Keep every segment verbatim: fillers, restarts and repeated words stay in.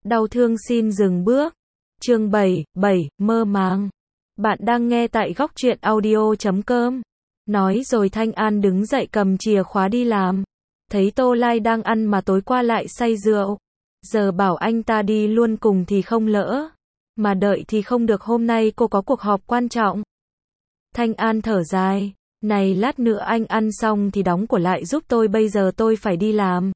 Đau thương xin dừng bước. Chương bảy, bảy, mơ màng. Bạn đang nghe tại góc truyện audio chấm com. Nói rồi Thanh An đứng dậy cầm chìa khóa đi làm. Thấy Tô Lai đang ăn mà tối qua lại say rượu. Giờ bảo anh ta đi luôn cùng thì không lỡ. Mà đợi thì không được, hôm nay cô có cuộc họp quan trọng. Thanh An thở dài. Này, lát nữa anh ăn xong thì đóng của lại giúp tôi, bây giờ tôi phải đi làm.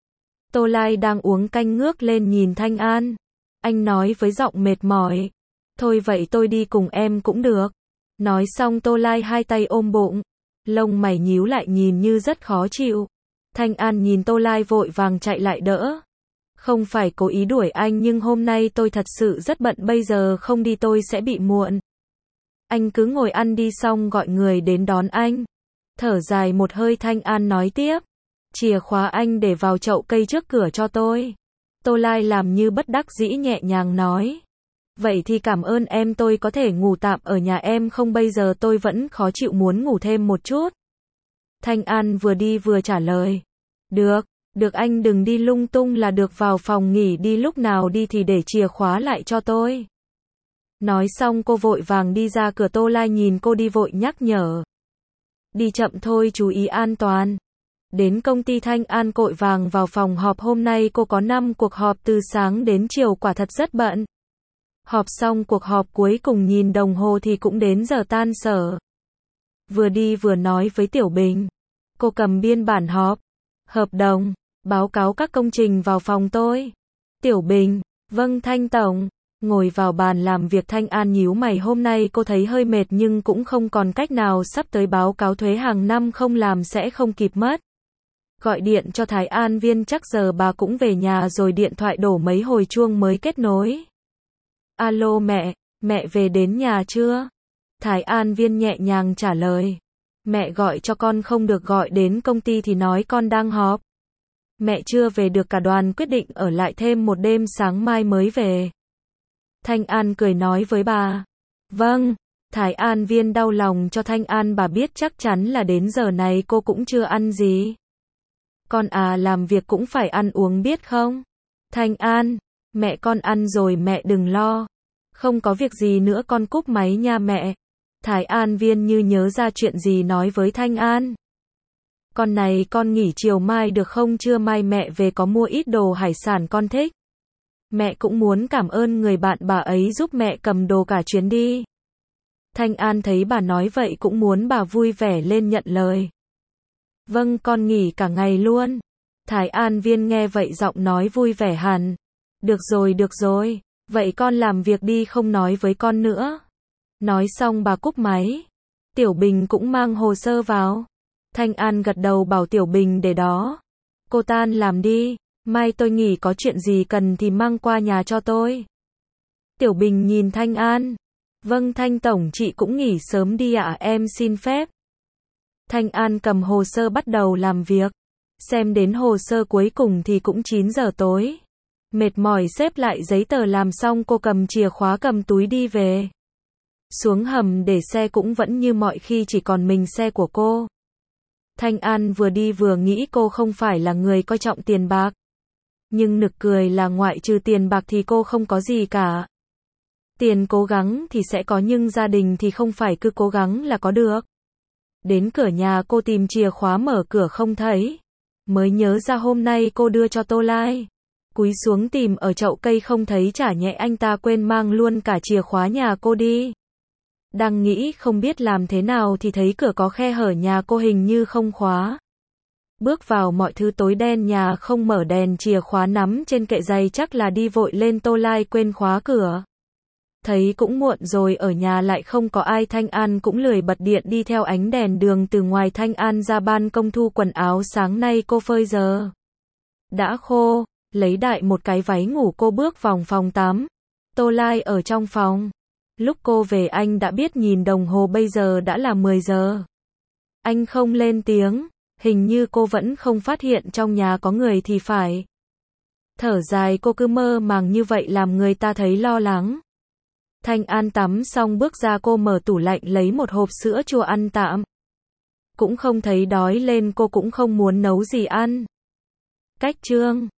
Tô Lai đang uống canh ngước lên nhìn Thanh An. Anh nói với giọng mệt mỏi. Thôi vậy tôi đi cùng em cũng được. Nói xong Tô Lai hai tay ôm bụng. Lông mày nhíu lại nhìn như rất khó chịu. Thanh An nhìn Tô Lai vội vàng chạy lại đỡ. Không phải cố ý đuổi anh, nhưng hôm nay tôi thật sự rất bận, bây giờ không đi tôi sẽ bị muộn. Anh cứ ngồi ăn đi, xong gọi người đến đón anh. Thở dài một hơi Thanh An nói tiếp. Chìa khóa anh để vào chậu cây trước cửa cho tôi. Tô Lai làm như bất đắc dĩ nhẹ nhàng nói. Vậy thì cảm ơn em, tôi có thể ngủ tạm ở nhà em không, bây giờ tôi vẫn khó chịu, muốn ngủ thêm một chút. Thanh An vừa đi vừa trả lời. Được, được, anh đừng đi lung tung là được, vào phòng nghỉ đi, lúc nào đi thì để chìa khóa lại cho tôi. Nói xong cô vội vàng đi ra cửa. Tô Lai nhìn cô đi vội nhắc nhở. Đi chậm thôi, chú ý an toàn. Đến công ty Thanh An cội vàng vào phòng họp. Hôm nay cô có năm cuộc họp từ sáng đến chiều, quả thật rất bận. Họp xong cuộc họp cuối cùng nhìn đồng hồ thì cũng đến giờ tan sở. Vừa đi vừa nói với Tiểu Bình. Cô cầm biên bản họp, hợp đồng, báo cáo các công trình vào phòng tôi. Tiểu Bình, vâng Thanh Tổng. Ngồi vào bàn làm việc, Thanh An nhíu mày, hôm nay cô thấy hơi mệt nhưng cũng không còn cách nào, sắp tới báo cáo thuế hàng năm, không làm sẽ không kịp mất. Gọi điện cho Thái An Viên, chắc giờ bà cũng về nhà rồi, điện thoại đổ mấy hồi chuông mới kết nối. Alo mẹ, mẹ về đến nhà chưa? Thái An Viên nhẹ nhàng trả lời. Mẹ gọi cho con không được, gọi đến công ty thì nói con đang họp. Mẹ chưa về được, cả đoàn quyết định ở lại thêm một đêm, sáng mai mới về. Thanh An cười nói với bà. Vâng. Thái An Viên đau lòng cho Thanh An, bà biết chắc chắn là đến giờ này cô cũng chưa ăn gì. Con à, làm việc cũng phải ăn uống biết không? Thanh An, mẹ con ăn rồi, mẹ đừng lo. Không có việc gì nữa, con cúp máy nha mẹ. Thái An Viên như nhớ ra chuyện gì nói với Thanh An. Con này, con nghỉ chiều mai được không? Trưa mai mẹ về có mua ít đồ hải sản con thích. Mẹ cũng muốn cảm ơn người bạn bà ấy giúp mẹ cầm đồ cả chuyến đi. Thanh An thấy bà nói vậy cũng muốn bà vui vẻ lên nhận lời. Vâng, con nghỉ cả ngày luôn. Thái An Viên nghe vậy giọng nói vui vẻ hẳn. Được rồi, được rồi. Vậy con làm việc đi, không nói với con nữa. Nói xong bà cúp máy. Tiểu Bình cũng mang hồ sơ vào. Thanh An gật đầu bảo Tiểu Bình để đó. Cô tan làm đi. Mai tôi nghỉ, có chuyện gì cần thì mang qua nhà cho tôi. Tiểu Bình nhìn Thanh An. Vâng Thanh Tổng, chị cũng nghỉ sớm đi ạ, em xin phép. Thanh An cầm hồ sơ bắt đầu làm việc. Xem đến hồ sơ cuối cùng thì cũng chín giờ tối. Mệt mỏi xếp lại giấy tờ, làm xong cô cầm chìa khóa cầm túi đi về. Xuống hầm để xe cũng vẫn như mọi khi, chỉ còn mình xe của cô. Thanh An vừa đi vừa nghĩ cô không phải là người coi trọng tiền bạc. Nhưng nực cười là ngoại trừ tiền bạc thì cô không có gì cả. Tiền cố gắng thì sẽ có, nhưng gia đình thì không phải cứ cố gắng là có được. Đến cửa nhà cô tìm chìa khóa mở cửa không thấy. Mới nhớ ra hôm nay cô đưa cho Tô Lai. Cúi xuống tìm ở chậu cây không thấy, chả nhẽ anh ta quên mang luôn cả chìa khóa nhà cô đi. Đang nghĩ không biết làm thế nào thì thấy cửa có khe hở, nhà cô hình như không khóa. Bước vào mọi thứ tối đen, nhà không mở đèn, chìa khóa nắm trên kệ giày, chắc là đi vội lên. Tô Lai quên khóa cửa. Thấy cũng muộn rồi, ở nhà lại không có ai, Thanh An cũng lười bật điện, đi theo ánh đèn đường từ ngoài Thanh An ra ban công thu quần áo, sáng nay cô phơi giờ đã khô, lấy đại một cái váy ngủ cô bước vào phòng tắm. Tô Lai ở trong phòng. Lúc cô về anh đã biết, nhìn đồng hồ bây giờ đã là mười giờ. Anh không lên tiếng, hình như cô vẫn không phát hiện trong nhà có người thì phải. Thở dài, cô cứ mơ màng như vậy làm người ta thấy lo lắng. Thanh An tắm xong bước ra, cô mở tủ lạnh lấy một hộp sữa chua ăn tạm. Cũng không thấy đói lên, cô cũng không muốn nấu gì ăn. Cách chương